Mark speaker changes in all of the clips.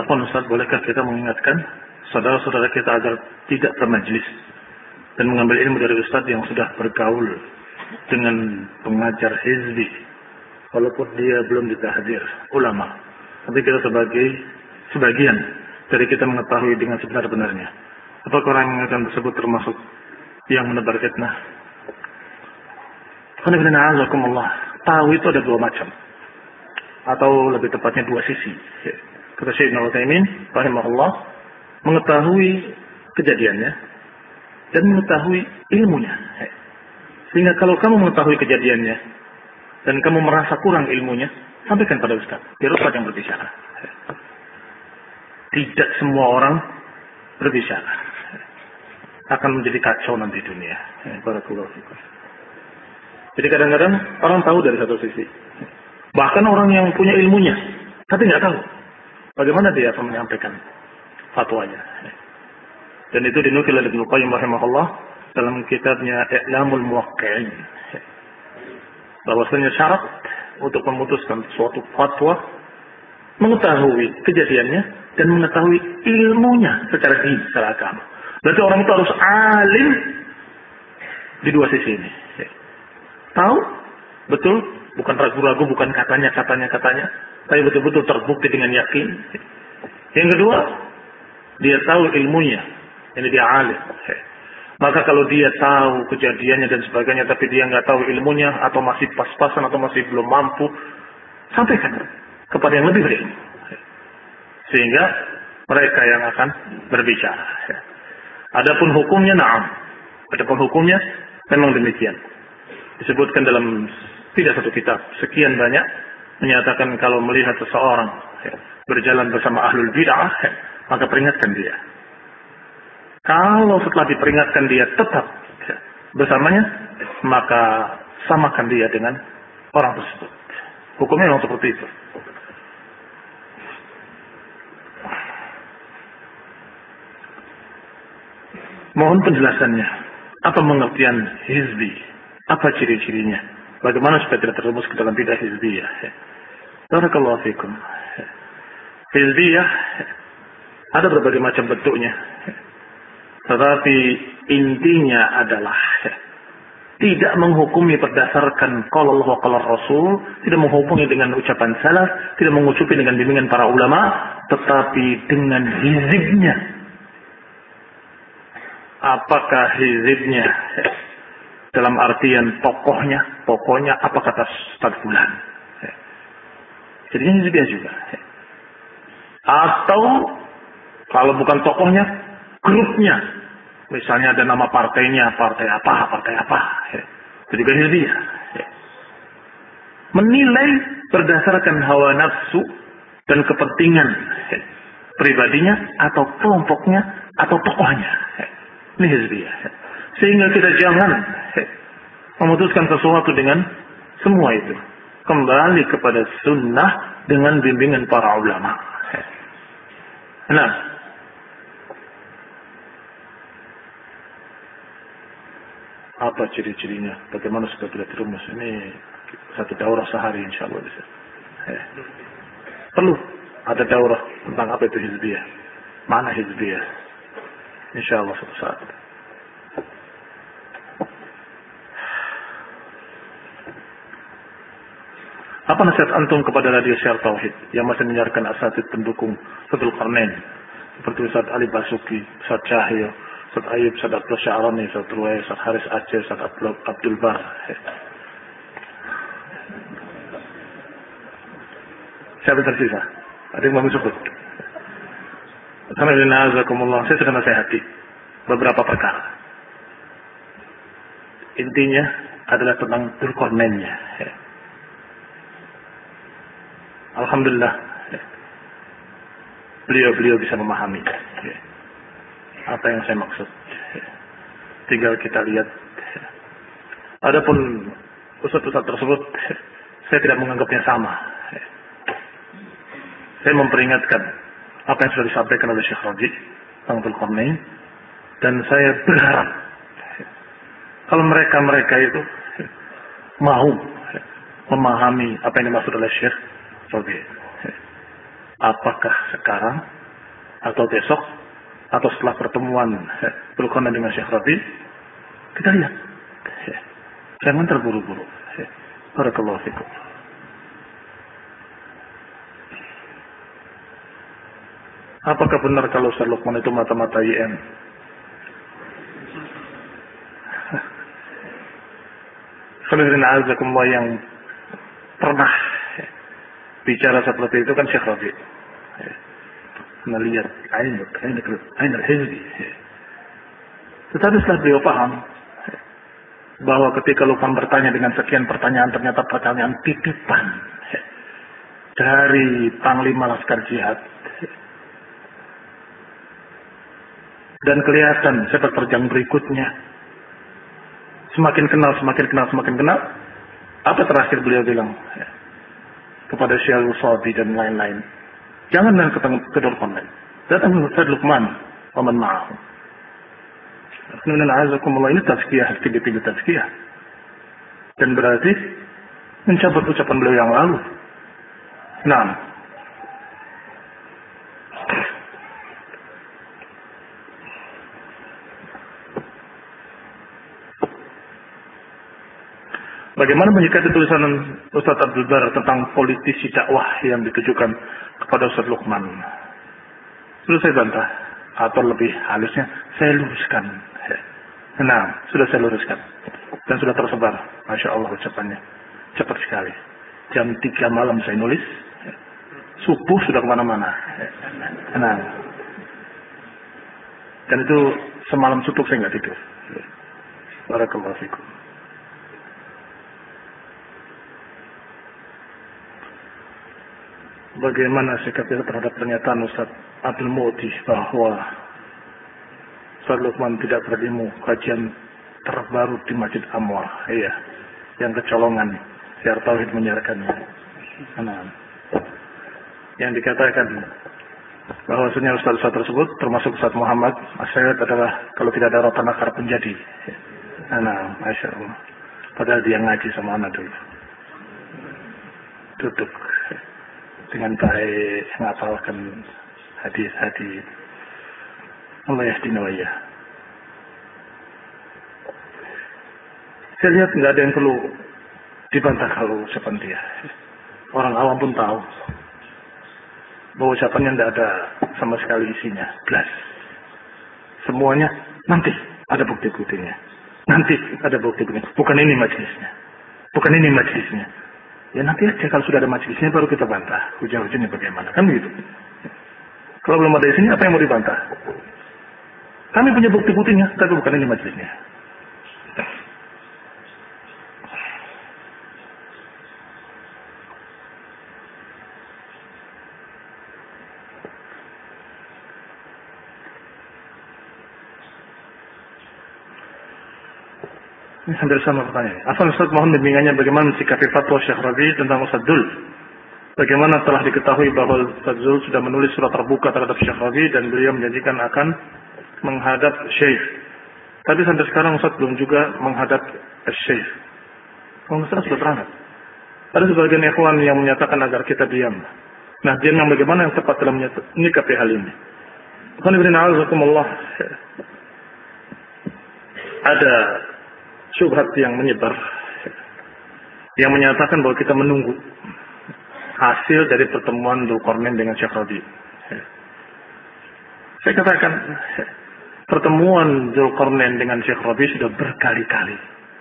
Speaker 1: Afwan Ustaz, bolehkah kita mengingatkan saudara-saudara kita agar tidak bermajlis dan mengambil ilmu dari Ustaz yang sudah bergaul dengan pengajar hizbi, walaupun dia belum ditahdir ulama, tapi kita sebagian dari kita mengetahui dengan sebenar-benarnya. Apakah orang yang akan tersebut termasuk yang menebar fitnah? Tahu itu ada dua macam, atau lebih tepatnya dua sisi. Kata Syekh Ibnu Utsaimin rahimahullah, mengetahui kejadiannya dan mengetahui ilmunya. Sehingga kalau kamu mengetahui kejadiannya dan kamu merasa kurang ilmunya, sampaikan pada Ustaz, biar Ustaz yang berbicara. Tidak semua orang berbicara, akan menjadi kacau nanti dunia. Barakallahu fikum. Jadi kadang-kadang orang tahu dari satu sisi, bahkan orang yang punya ilmunya tapi nggak tahu bagaimana dia akan menyampaikan fatwanya. Dan itu dinukil oleh Ibnu Qayyim rahimahullah dalam kitabnya I'lamul Muwaqqi'in, bahwasanya syarat untuk memutuskan suatu fatwa mengetahui kejadiannya dan mengetahui ilmunya secara dini, secara agama. Berarti orang itu harus alim di dua sisi ini. Tahu betul, bukan ragu-ragu, bukan katanya, tapi betul-betul terbukti dengan yakin. Yang kedua, dia tahu ilmunya, ini dia alim. Maka kalau dia tahu kejadiannya dan sebagainya, tapi dia nggak tahu ilmunya, atau masih pas-pasan, atau masih belum mampu, sampaikan kepada yang lebih berilmu, sehingga mereka yang akan berbicara. Adapun hukumnya, adapun hukumnya memang demikian. Disebutkan dalam tidak satu kitab, sekian banyak menyatakan kalau melihat seseorang berjalan bersama ahlul bid'ah, maka peringatkan dia. Kalau setelah diperingatkan dia tetap bersamanya, maka samakan dia dengan orang tersebut. Hukumnya memang seperti itu. Mohon penjelasannya. Apa pengertian hizbi? Apa ciri-cirinya? Bagaimana supaya tidak terjerumus ke dalam bidah hizbiyah? Barakallahu fikum. Hizbiyah ada berbagai macam bentuknya. Tetapi intinya adalah tidak menghukumi berdasarkan qala Allah wa qala Rasul, tidak menghukumi dengan ucapan salaf, tidak mengucupi dengan bimbingan para ulama, tetapi dengan hizibnya. Apakah hizibnya dalam artian pokoknya apa kata Ustaz Fulan? Jadinya hizbiyah juga. Atau kalau bukan tokohnya, grupnya. Misalnya ada nama partainya, partai apa. Itu juga hizbiyah. Menilai berdasarkan hawa nafsu dan kepentingan pribadinya atau kelompoknya atau tokohnya. Ini hizbiyah. Sehingga kita jangan memutuskan sesuatu dengan semua itu. Kembali kepada sunnah dengan bimbingan para ulama. Nah, apa ciri-cirinya? Bagaimana supaya tidak terjerumus? Ini satu daurah sehari insyaallah bisa. Perlu ada daurah tentang apa itu hizbiyah. Mana hizbiyah? Insyaallah suatu saat. Apa nasihat antum kepada radio Syiar Tauhid yang masih menyiarkan asatid pendukung Fathul Qarnain seperti Ustaz Ali Basuki, Ustaz Cahyo, Ustaz Ayub, Ustaz Abdul Sya'rani, Ustaz Ruwai, Ustaz Haris Aceh, Ustaz Abdul Bar. Siapa tersisa? Ada yang mau disebut? Alhamdulillah, saya sudah nasihati beberapa perkara. Intinya adalah tentang Dzulqarnainnya. Alhamdulillah, beliau bisa memahami apa yang saya maksud. Tinggal kita lihat. Adapun ustaz-ustaz tersebut, saya tidak menganggapnya sama. Saya memperingatkan apa yang sudah disampaikan oleh Syekh Raji tentang Dzulqarnain, dan saya berharap kalau mereka itu mau memahami apa yang dimaksud oleh Syekh Raji. Apakah sekarang atau besok atau setelah pertemuan Dzulqarnain dengan Syekh Rabi? Kita lihat. Jangan terburu-buru. Barakallahu fikum. Apakah benar kalau Ustaz Luqman itu mata-mata IM? Khairuddin Azakumullah yang pernah bicara seperti itu kan Syekh Rabi. Melihat Ain al-Hizbi. Tetapi setelah beliau paham bahwa ketika Luqman bertanya dengan sekian pertanyaan, ternyata pertanyaan titipan dari Panglima Laskar Jihad. Dan kelihatan sepak terjang berikutnya. Semakin kenal. Apa terakhir beliau bilang? Kepada Syekh Al-Usabi dan lain-lain. Jangan datang ke Dzulqarnain. Datang ke Ustaz Luqman. Waman ma'ahu. Ini tazkiyah, tiga-tiga tazkiyah. Dan berarti mencabut ucapan beliau yang lalu. Nah. Bagaimana menyikapi tulisan Ustaz Abdul Bar tentang politisi dakwah yang ditujukan kepada Ustaz Luqman? Sudah saya bantah, atau lebih halusnya saya luruskan. Nah, sudah saya luruskan dan sudah tersebar. Masya Allah ucapannya cepat sekali. Jam 3 malam saya nulis, subuh sudah kemana-mana. Nah, dan itu semalam suntuk saya nggak tidur. Barakallahu fikum. Bagaimana sikap kita terhadap pernyataan Ustaz Abdul Muti bahwa Ustaz Luqman tidak berilmu kajian terbaru di Masjid Anwar, iya, yang kecolongan, siar tauhid menyiarkannya. Nah, yang dikatakan bahwasanya Ustaz-Ustaz tersebut termasuk Ustaz Muhammad Asyad adalah kalau tidak ada rotan akar penjadi. Nah, Masya Allah. Padahal dia ngaji sama anak dulu. Duduk dengan baik menghafalkan hadis-hadis. Allah yahdina wa iyyah. Saya lihat nggak ada yang perlu dibantah kalau ucapan dia. Orang awam pun tahu bahwa ucapannya tidak ada sama sekali isinya, jelas. Semuanya nanti ada bukti-buktinya. Nanti ada bukti-buktinya. Bukan ini majelisnya. Ya nanti aja kalau sudah ada majelisnya baru kita bantah. Hujah-hujahnya bagaimana? Kan begitu. Kalau belum ada isinya apa yang mau dibantah? Kami punya bukti-buktinya, tapi bukan ini majelisnya. Ini hampir sama pertanyaannya. Asal Ustaz mohon bimbingannya bagaimana mensikapi fatwa Syekh Rabi tentang Ustaz Dzul. Bagaimana telah diketahui bahwa Ustaz Dzul sudah menulis surat terbuka terhadap Syekh Rabi dan beliau menjanjikan akan menghadap Syekh. Tapi sampai sekarang Ustaz belum juga menghadap Syekh. Kalau Ustaz sudah berangkat. Ada sebagian ikhwan yang menyatakan agar kita diam. Nah, diam yang bagaimana yang tepat dalam menyikapi hal ini? Ada syubhat yang menyebar yang menyatakan bahwa kita menunggu hasil dari pertemuan Dzulqarnain dengan Syekh Rabi. Saya katakan pertemuan Dzulqarnain dengan Syekh Rabi sudah berkali-kali.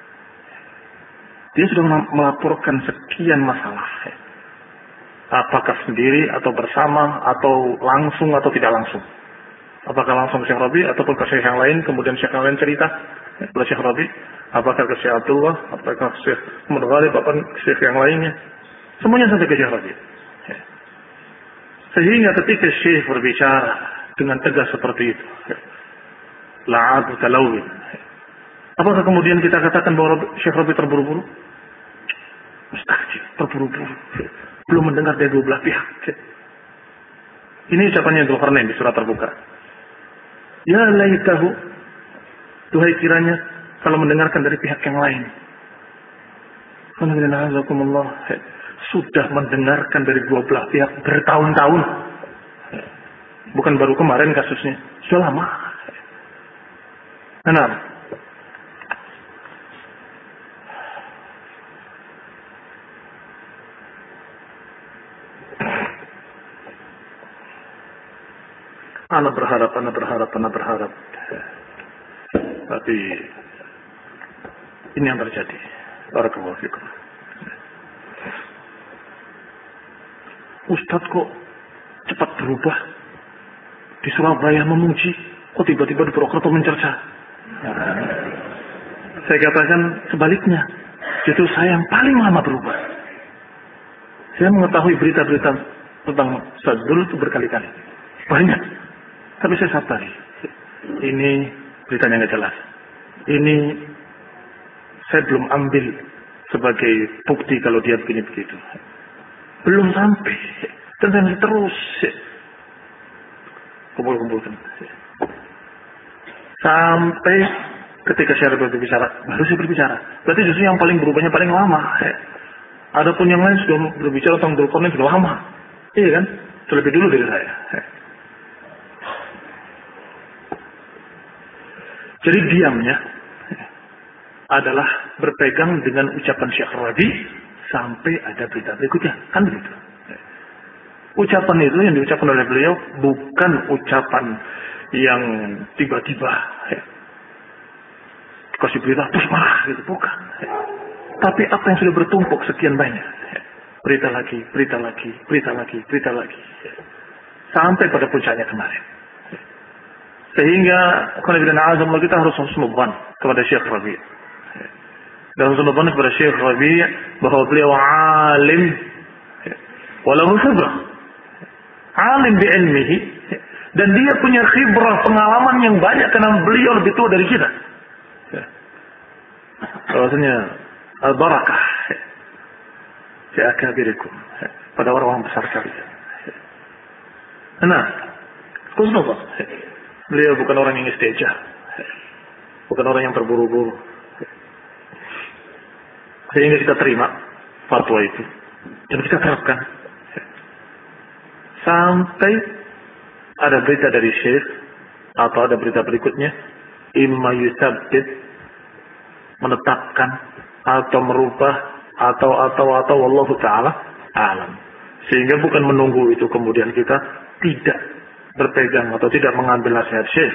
Speaker 1: Dia sudah melaporkan sekian masalah. Apakah sendiri atau bersama atau langsung atau tidak langsung. Apakah langsung Syekh Rabi ataupun ke Syekh yang lain, kemudian Syekh yang lain cerita kepada Syekh Rabi, apakah ke Syekh Abdullah, apakah Syekh Muhammad Ghalib, apakah Syekh yang lainnya. Semuanya sampai ke Syekh Rabi. Sehingga ketika Syekh berbicara dengan tegas seperti itu, la'abu talawin. Apakah kemudian kita katakan bahwa Syekh Rabi terburu-buru? Mustahil, terburu-buru. Belum mendengar dari dua belah pihak. Ini ucapannya Dzulqarnain di surat terbuka. Ya laitahu, duhai kiranya kalau mendengarkan dari pihak yang lain. Sudah mendengarkan dari dua belah pihak bertahun-tahun. Bukan baru kemarin kasusnya, sudah lama. Nah, anak berharap. Tapi ini yang terjadi. Barakallahu fikum. Ustadz kok cepat berubah? Di Surabaya memuji, kok tiba-tiba di Purwokerto mencerca? Saya katakan sebaliknya. Justru saya yang paling lama berubah. Saya mengetahui berita-berita tentang Sadul itu berkali-kali. Banyak. Tapi saya sadari. Ini beritanya nggak jelas. Ini saya belum ambil sebagai bukti kalau dia begini begitu. Belum sampai. Dan saya masih terus kumpul-kumpulkan. Sampai ketika saya berbicara, baru saya berbicara. Berarti justru yang paling berubahnya paling lama. Adapun yang lain sudah berbicara tentang Dzulqarnain sudah lama. Iya kan? Sudah lebih dulu dari saya. Jadi diamnya adalah berpegang dengan ucapan Syekh Rabi sampai ada berita berikutnya. Kan begitu. Ucapan itu yang diucapkan oleh beliau bukan ucapan yang tiba-tiba kasih berita terus marah gitu, bukan. Tapi apa yang sudah bertumpuk sekian banyak. Berita lagi. Sampai pada puncaknya kemarin. Sehingga kalau kita harus husnudzan kepada Syekh Rabi. Dan husnudzan kepada Syekh Rabi bahwa beliau alim walau khibrah. Alim bi ilmihi, dan dia punya khibrah, pengalaman yang banyak karena beliau lebih tua dari kita. Bahwasanya al-barakah fi akabirikum, pada orang-orang besar kalian. Nah, husnudzan. Beliau bukan orang yang istijah, bukan orang yang terburu-buru. Sehingga kita terima fatwa itu dan kita terapkan. Sampai ada berita dari Syekh atau ada berita berikutnya, imma yusabbit, menetapkan atau merubah atau wallahu taala alam. Sehingga bukan menunggu itu kemudian kita tidak berpegang atau tidak mengambil nasihat Syekh.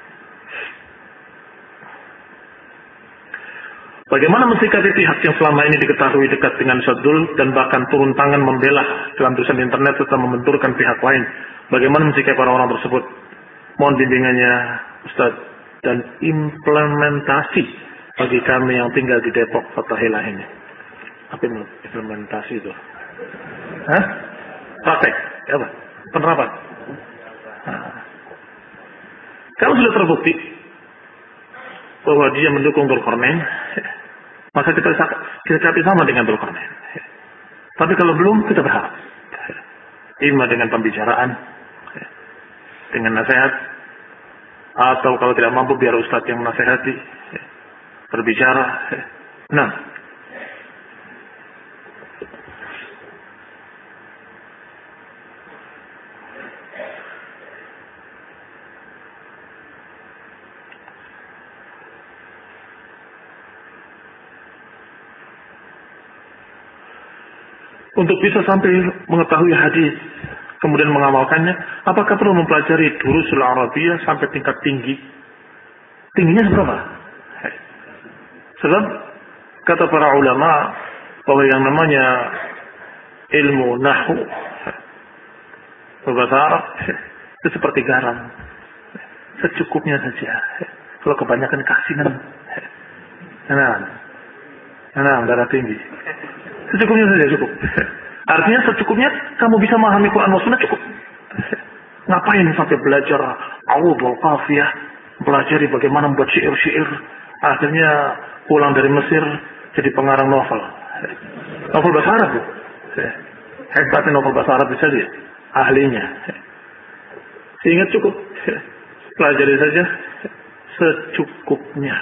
Speaker 1: Bagaimana mensikapi pihak yang selama ini diketahui dekat dengan Sadul dan bahkan turun tangan membela dalam tulisan internet serta membenturkan pihak lain? Bagaimana mensikapi orang-orang tersebut? Mohon bimbingannya Ustaz dan implementasi bagi kami yang tinggal di Depok Fatahillah ini. Apa implementasi itu? Hah? Praktek? Apa? Penerapan? Kalau sudah terbukti bahwa dia mendukung Dzulqarnain, maka kita capai sama dengan Dzulqarnain. Tapi kalau belum, kita berharap. Ima dengan pembicaraan, dengan nasihat, atau kalau tidak mampu biar ustadz yang menasihati, berbicara. Nah, untuk bisa sampai mengetahui hadis, kemudian mengamalkannya, apakah perlu mempelajari durusul Arabiyah sampai tingkat tinggi? Tingginya seberapa? Sebab kata para ulama bahwa yang namanya ilmu nahwu, bahasa Arab, itu seperti garam, secukupnya saja. Kalau kebanyakan kasinan, darah tinggi. Secukupnya saja cukup. Artinya secukupnya kamu bisa memahami Quran dan Sunnah cukup. Ngapain sampai belajar awud wal qafiyah, pelajari bagaimana membuat syair-syair, akhirnya pulang dari Mesir jadi pengarang novel. Novel bahasa Arab bu. Hebatnya novel bahasa Arab bisa dia, ahlinya. Sehingga cukup pelajari saja secukupnya.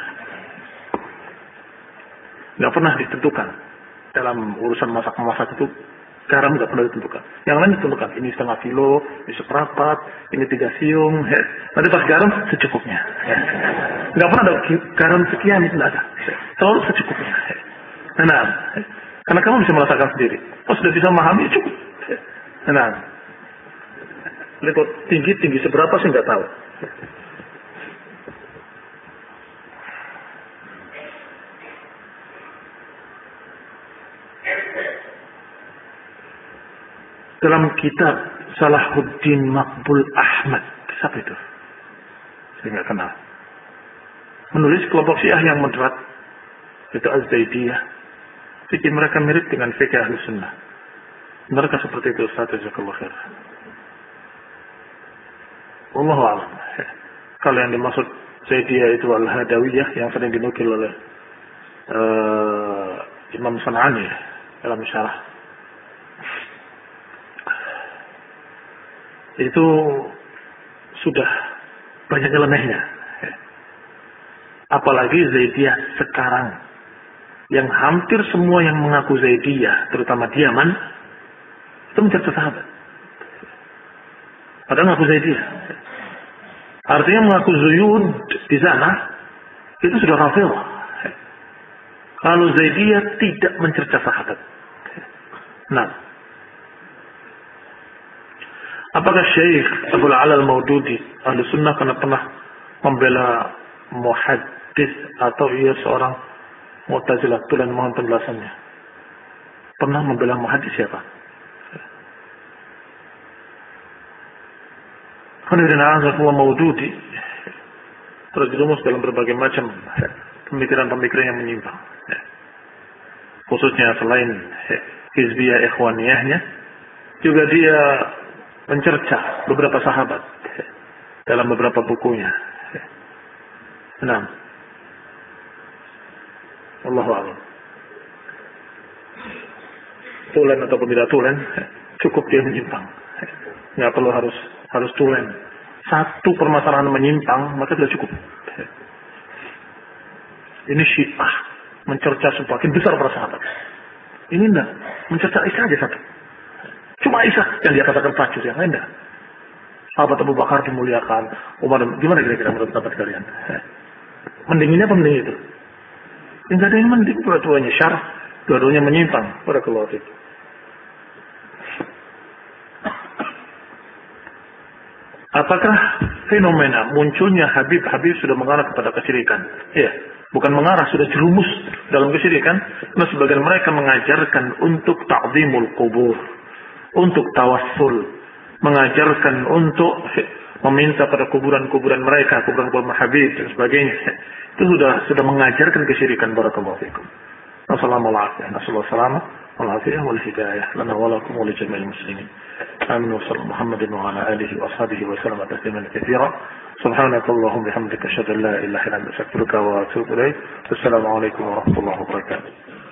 Speaker 1: Nggak pernah ditentukan dalam urusan masak-masak itu Garam nggak pernah ditentukan. Yang lain ditentukan. Ini 0,5 kilo, ini seperempat, ini 3 siung. Ya. Nanti pas garam secukupnya. Ya. Nggak pernah ada garam sekian, itu nggak ada. Selalu secukupnya. Ya. Nah, karena kamu bisa merasakan sendiri. Oh sudah bisa memahami, cukup. Nah, lihat tinggi seberapa sih nggak tahu. Dalam kitab Salahuddin Maqbul Ahmad, siapa itu? Saya nggak kenal. Menulis kelompok Syiah yang moderat, itu Az-Zaidiyah. Fikih mereka mirip dengan fikih Ahlus Sunnah. Mereka seperti itu, Ustaz Jazakallahu khair. Wallahu a'lam. Kalau yang dimaksud Zaidiyah itu Al-Hadawiyah yang sering dinukil oleh Imam San'ani dalam syarah. Itu sudah banyak nyelenehnya. Apalagi Zaidiyah sekarang. Yang hampir semua yang mengaku Zaidiyah, terutama di Yaman, itu mencerca sahabat. Padahal mengaku Zaidiyah. Artinya mengaku Zuyud di sana, itu sudah Rafidhah. Kalau Zaidiyah tidak mencerca sahabat. Nah, apakah Syekh Abdul Ala Al-Maududi Ahlu Sunnah pernah membela muhaddis atau ia seorang Mu'tazilah? Tulen mohon penjelasannya. Pernah membela muhaddis siapa? Hadirin a'azakumullah Maududi terjerumus dalam berbagai macam pemikiran-pemikiran yang menyimpang. Khususnya selain hizbiyah ikhwaniyahnya, juga dia mencerca beberapa sahabat dalam beberapa bukunya. Nah, Allahu a'lam. Tulen ataupun tidak tulen, cukup dia menyimpang. Nggak perlu harus tulen. Satu permasalahan menyimpang, maka sudah cukup. Ini Syiah mencerca sebagian besar para sahabat. Ini enggak, mencerca Aisyah aja satu. Cuma Aisyah yang dia katakan pelacur, yang lain enggak. Sahabat Abu Bakar dimuliakan, Umar, gimana kira-kira menurut pendapat kalian? Mending ini apa mending itu? Enggak ada yang mending, dua-duanya syarah, dua-duanya menyimpang. Barakallahu fiik. Apakah fenomena munculnya Habib-Habib sudah mengarah kepada kesyirikan? Iya, bukan mengarah, sudah jerumus dalam kesyirikan. Karena sebagian mereka mengajarkan untuk ta'zimul kubur, untuk tawassul, mengajarkan untuk meminta pada kuburan-kuburan mereka, kuburan-kuburan Habib dan sebagainya. Itu sudah mengajarkan kesyirikan. Barakallahu fikum. Wassalamualaikum warahmatullahi wabarakatuh. Lana wa lakum wa li jami'il muslimin. آمين وصلى محمد وعلى آله وأصحابه وسلم تسليما كثيرا سبحانك اللهم وبحمدك أشهد أن لا إله إلا أنت أستغفرك وأتوب إليك والسلام عليكم ورحمة الله وبركاته.